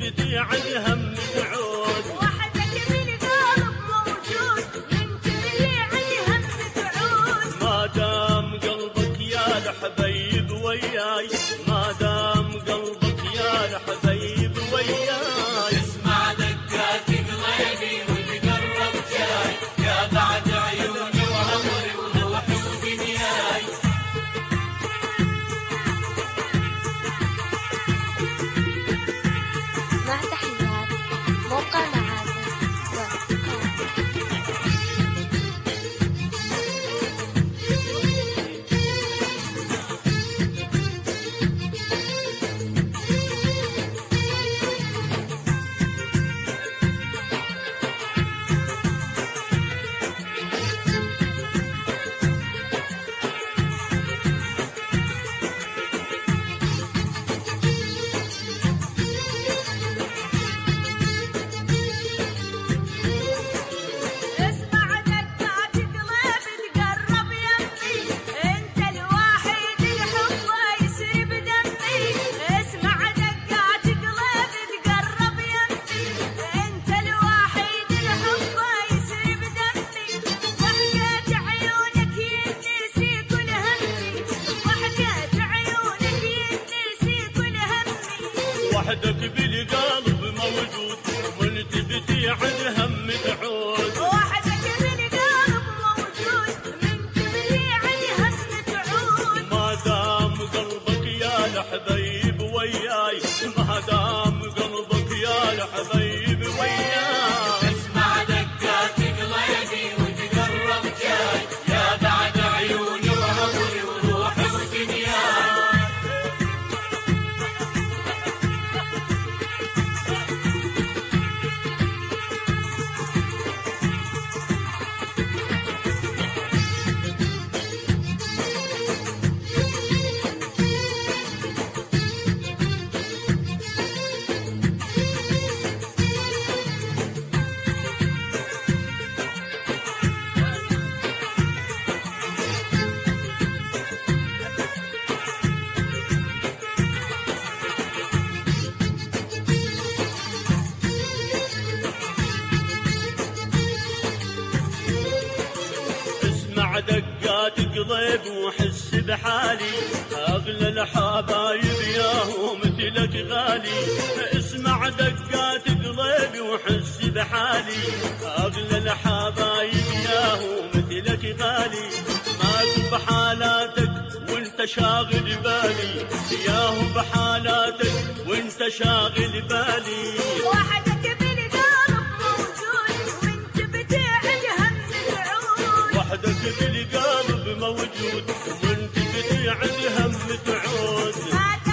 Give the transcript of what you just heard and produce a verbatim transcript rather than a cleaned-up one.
بتبدي عن هم تعود. وحدك بالقلب موجود من تبدي عن هم تعود. ما دام قلبك يا الحبيب وياي، ما دام قلبك يا الحبيب وياي. اسمع دقات قلبي وتقرب جاي، يا بعد عيوني وعمري وروحي ودنياي. مع تحيات موقع معازف دوت كوم. اسمع دقات قلبي تقرب يمي، انت الوحيد الحب يسري بدمي. اسمع دقات قلبي تقرب يمي، انت الوحيد الحب يسري بدمي. ضحكات عيونك ينسي كل همي، ضحكات عيونك ينسي كل همي. وحدك بالقلب موجود من تبدي عن هم تعود. وحدك بالقلب موجود من تبدي عن هم تعود. ما دام قلبك يا الحبيب وياي، ما دام قلبك يا الحبيب وياي. اسمع دقات قلبي وتقرب جاي، يا بعد عيوني وعمري وروحي ودنياي. اسمع دقات قلب وحس بحالي، اغلى الحبايب ياهو مثلك غالي. اسمع دقات قلبي وحس بحالي، اغلى الحبايب ياهو مثلك غالي. ماكو بحالاتك وانت شاغل بالي، ياهو بحالاتك وانت شاغل بالي. وحدك بالقلب موجود من تبدي عن هم تعود. وحدك بالقلب موجود وانت بدي عن هم تعود. ما